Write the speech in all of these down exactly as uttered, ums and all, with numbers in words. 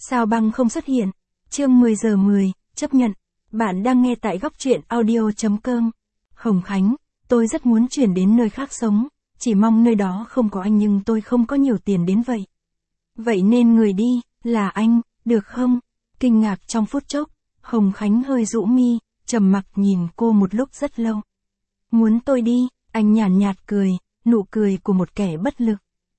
Sao băng không xuất hiện? Chương mười giờ mười, chấp nhận. Bạn đang nghe tại góc truyện audio.com. Hồng Khánh, tôi rất muốn chuyển đến nơi khác sống, chỉ mong nơi đó không có anh nhưng tôi không có nhiều tiền đến vậy. Vậy nên người đi, là anh, được không? Kinh ngạc trong phút chốc, Hồng Khánh hơi rũ mi, trầm mặc nhìn cô một lúc rất lâu. Muốn tôi đi, anh nhàn nhạt cười, nụ cười của một kẻ bất lực.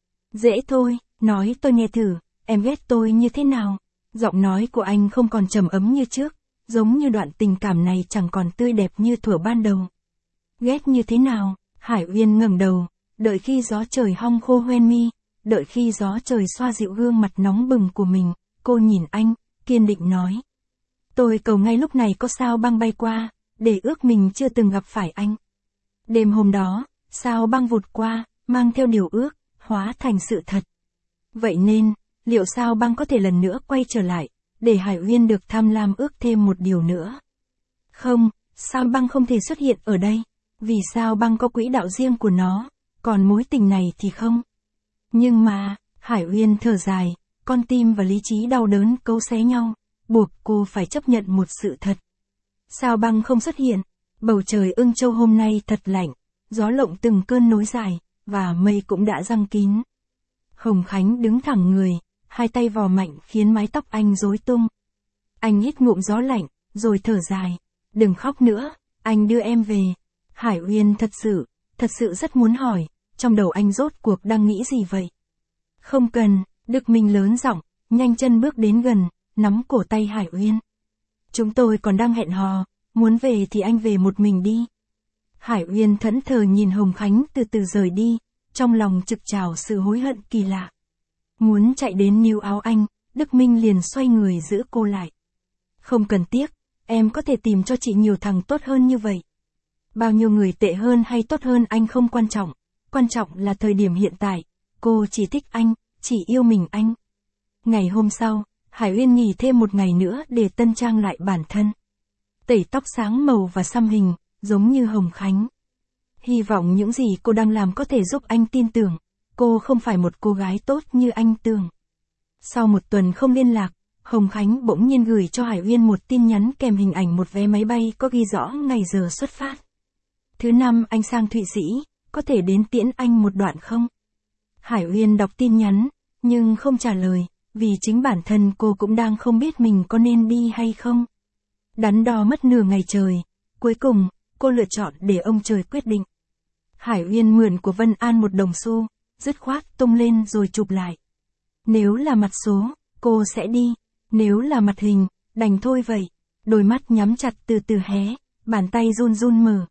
Dễ thôi, nói tôi nghe thử, em ghét tôi như thế nào? Giọng nói của anh không còn trầm ấm như trước, giống như đoạn tình cảm này chẳng còn tươi đẹp như thuở ban đầu. Ghét như thế nào? Hải Uyên ngẩng đầu, đợi khi gió trời hong khô hoen mi, đợi khi gió trời xoa dịu gương mặt nóng bừng của mình, cô nhìn anh, kiên định nói. Tôi cầu ngay lúc này có sao băng bay qua, để ước mình chưa từng gặp phải anh. Đêm hôm đó, sao băng vụt qua, mang theo điều ước, hóa thành sự thật. Vậy nên, liệu sao băng có thể lần nữa quay trở lại, để Hải Uyên được tham lam ước thêm một điều nữa? Không, sao băng không thể xuất hiện ở đây, vì sao băng có quỹ đạo riêng của nó, còn mối tình này thì không. Nhưng mà, Hải Uyên thở dài, con tim và lý trí đau đớn cấu xé nhau, buộc cô phải chấp nhận một sự thật. Sao băng không xuất hiện, bầu trời Ưng Châu hôm nay thật lạnh, gió lộng từng cơn nối dài, và mây cũng đã giăng kín. Hồng Khánh đứng thẳng người, hai tay vò mạnh khiến mái tóc anh rối tung. Anh hít ngụm gió lạnh, rồi thở dài. Đừng khóc nữa, anh đưa em về. Hải Uyên thật sự, thật sự rất muốn hỏi, trong đầu anh rốt cuộc đang nghĩ gì vậy? Không cần, Đức Minh lớn giọng, nhanh chân bước đến gần, nắm cổ tay Hải Uyên. Chúng tôi còn đang hẹn hò, muốn về thì anh về một mình đi. Hải Uyên thẫn thờ nhìn Hồng Khánh từ từ rời đi, trong lòng trực trào sự hối hận kỳ lạ. Muốn chạy đến níu áo anh, Đức Minh liền xoay người giữ cô lại. Không cần tiếc, em có thể tìm cho chị nhiều thằng tốt hơn như vậy. Bao nhiêu người tệ hơn hay tốt hơn anh không quan trọng, quan trọng là thời điểm hiện tại, cô chỉ thích anh, chỉ yêu mình anh. Ngày hôm sau, Hải Uyên nghỉ thêm một ngày nữa để tân trang lại bản thân. Tẩy tóc sáng màu và xăm hình, giống như Hồng Khánh. Hy vọng những gì cô đang làm có thể giúp anh tin tưởng, cô không phải một cô gái tốt như anh tưởng. Sau một tuần không liên lạc, Hồng Khánh bỗng nhiên gửi cho Hải Uyên một tin nhắn kèm hình ảnh một vé máy bay có ghi rõ ngày giờ xuất phát. Thứ năm anh sang Thụy Sĩ, có thể đến tiễn anh một đoạn không? Hải Uyên đọc tin nhắn, nhưng không trả lời, vì chính bản thân cô cũng đang không biết mình có nên đi hay không. Đắn đo mất nửa ngày trời, cuối cùng, cô lựa chọn để ông trời quyết định. Hải Uyên mượn của Vân An một đồng xu, dứt khoát tung lên rồi chụp lại. Nếu là mặt số, cô sẽ đi, nếu là mặt hình, đành thôi vậy. Đôi mắt nhắm chặt từ từ hé, bàn tay run run mở.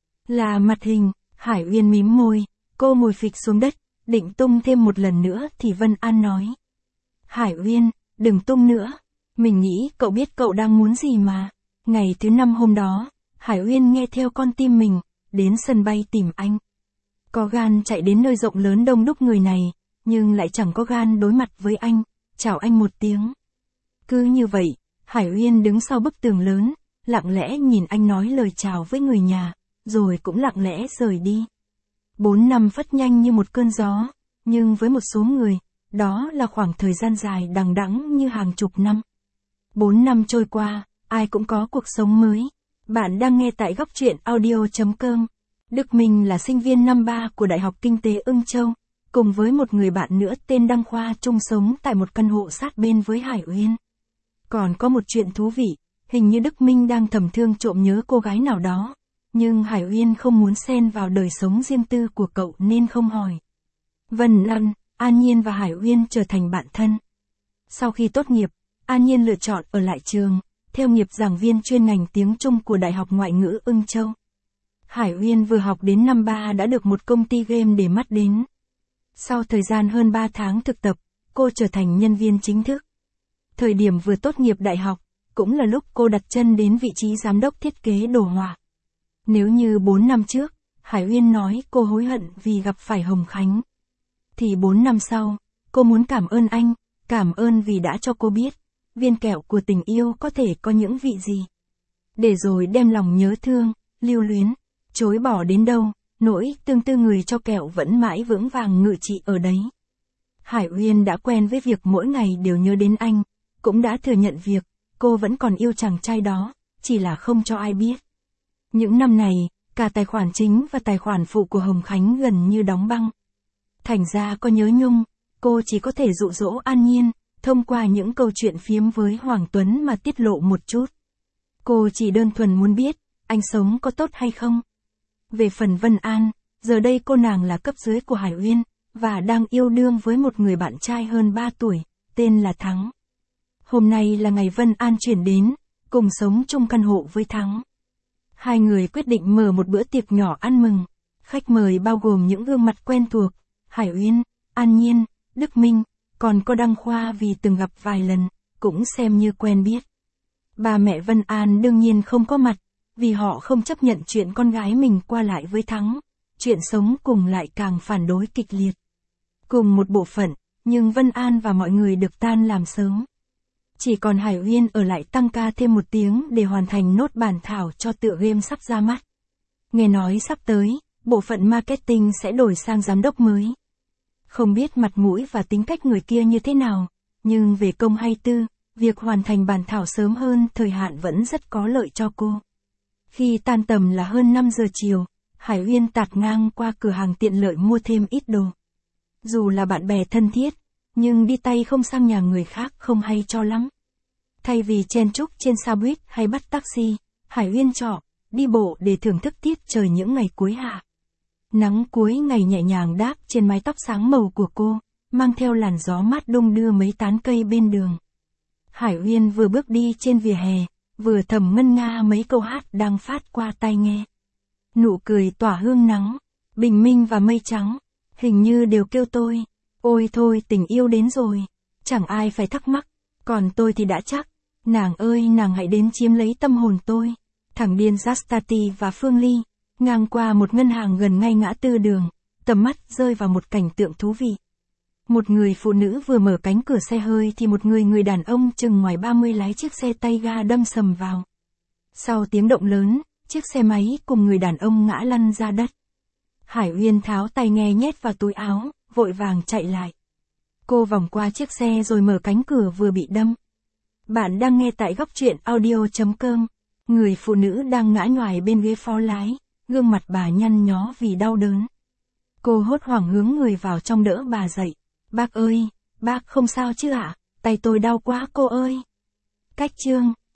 Là mặt hình, Hải Uyên mím môi, cô ngồi phịch xuống đất, định tung thêm một lần nữa thì Vân An nói. Hải Uyên, đừng tung nữa, mình nghĩ cậu biết cậu đang muốn gì mà. Ngày thứ năm hôm đó, Hải Uyên nghe theo con tim mình, đến sân bay tìm anh. Có gan chạy đến nơi rộng lớn đông đúc người này, nhưng lại chẳng có gan đối mặt với anh, chào anh một tiếng. Cứ như vậy, Hải Uyên đứng sau bức tường lớn, lặng lẽ nhìn anh nói lời chào với người nhà, rồi cũng lặng lẽ rời đi. Bốn năm phất nhanh như một cơn gió, nhưng với một số người, đó là khoảng thời gian dài đằng đẵng như hàng chục năm. Bốn năm trôi qua, ai cũng có cuộc sống mới. Bạn đang nghe tại góc truyện audio.com. Đức Minh là sinh viên năm ba của Đại học Kinh tế Ưng Châu, cùng với một người bạn nữa tên Đăng Khoa chung sống tại một căn hộ sát bên với Hải Uyên. Còn có một chuyện thú vị, hình như Đức Minh đang thầm thương trộm nhớ cô gái nào đó, nhưng Hải Uyên không muốn xen vào đời sống riêng tư của cậu nên không hỏi. Vân An, An Nhiên và Hải Uyên trở thành bạn thân. Sau khi tốt nghiệp, An Nhiên lựa chọn ở lại trường, theo nghiệp giảng viên chuyên ngành tiếng Trung của Đại học Ngoại ngữ Ưng Châu. Hải Uyên vừa học đến năm ba đã được một công ty game để mắt đến. Sau thời gian hơn ba tháng thực tập, cô trở thành nhân viên chính thức. Thời điểm vừa tốt nghiệp đại học, cũng là lúc cô đặt chân đến vị trí giám đốc thiết kế đồ họa. Nếu như bốn năm trước, Hải Uyên nói cô hối hận vì gặp phải Hồng Khánh, thì bốn năm sau, cô muốn cảm ơn anh, cảm ơn vì đã cho cô biết, viên kẹo của tình yêu có thể có những vị gì. Để rồi đem lòng nhớ thương, lưu luyến, chối bỏ đến đâu, nỗi tương tư người cho kẹo vẫn mãi vững vàng ngự trị ở đấy. Hải Uyên đã quen với việc mỗi ngày đều nhớ đến anh, cũng đã thừa nhận việc, cô vẫn còn yêu chàng trai đó, chỉ là không cho ai biết. Những năm này, cả tài khoản chính và tài khoản phụ của Hồng Khánh gần như đóng băng. Thành ra có nhớ nhung, cô chỉ có thể dụ dỗ An Nhiên, thông qua những câu chuyện phiếm với Hoàng Tuấn mà tiết lộ một chút. Cô chỉ đơn thuần muốn biết, anh sống có tốt hay không. Về phần Vân An, giờ đây cô nàng là cấp dưới của Hải Uyên, và đang yêu đương với một người bạn trai hơn ba tuổi, tên là Thắng. Hôm nay là ngày Vân An chuyển đến, cùng sống chung căn hộ với Thắng. Hai người quyết định mở một bữa tiệc nhỏ ăn mừng. Khách mời bao gồm những gương mặt quen thuộc, Hải Uyên, An Nhiên, Đức Minh, còn có Đăng Khoa vì từng gặp vài lần, cũng xem như quen biết. Ba mẹ Vân An đương nhiên không có mặt, vì họ không chấp nhận chuyện con gái mình qua lại với Thắng. Chuyện sống cùng lại càng phản đối kịch liệt. Cùng một bộ phận, nhưng Vân An và mọi người được tan làm sớm. Chỉ còn Hải Uyên ở lại tăng ca thêm một tiếng để hoàn thành nốt bản thảo cho tựa game sắp ra mắt. Nghe nói sắp tới, bộ phận marketing sẽ đổi sang giám đốc mới. Không biết mặt mũi và tính cách người kia như thế nào, nhưng về công hay tư, việc hoàn thành bản thảo sớm hơn thời hạn vẫn rất có lợi cho cô. Khi tan tầm là hơn năm giờ chiều, Hải Uyên tạt ngang qua cửa hàng tiện lợi mua thêm ít đồ. Dù là bạn bè thân thiết, nhưng đi tay không sang nhà người khác không hay cho lắm. Thay vì chen chúc trên xe buýt hay bắt taxi, Hải Uyên chọn đi bộ để thưởng thức tiết trời những ngày cuối hạ. Nắng cuối ngày nhẹ nhàng đáp trên mái tóc sáng màu của cô, mang theo làn gió mát đung đưa mấy tán cây bên đường. Hải Uyên vừa bước đi trên vỉa hè, vừa thầm ngân nga mấy câu hát đang phát qua tai nghe. Nụ cười tỏa hương nắng, bình minh và mây trắng, hình như đều kêu tôi, ôi thôi tình yêu đến rồi, chẳng ai phải thắc mắc, còn tôi thì đã chắc, nàng ơi nàng hãy đến chiếm lấy tâm hồn tôi. Thằng điên Justati và Phương Ly, ngang qua một ngân hàng gần ngay ngã tư đường, tầm mắt rơi vào một cảnh tượng thú vị. Một người phụ nữ vừa mở cánh cửa xe hơi thì một người người đàn ông chừng ngoài ba mươi lái chiếc xe tay ga đâm sầm vào. Sau tiếng động lớn, chiếc xe máy cùng người đàn ông ngã lăn ra đất. Hải Uyên tháo tai nghe nhét vào túi áo, vội vàng chạy lại. Cô vòng qua chiếc xe rồi mở cánh cửa vừa bị đâm. Bạn đang nghe tại góc truyện audio chấm com. Người phụ nữ đang ngã nhoài bên ghế phó lái, gương mặt bà nhăn nhó vì đau đớn. Cô hốt hoảng hướng người vào trong đỡ bà dậy. Bác ơi, bác không sao chứ ạ? Tay tôi đau quá cô ơi. Cách chương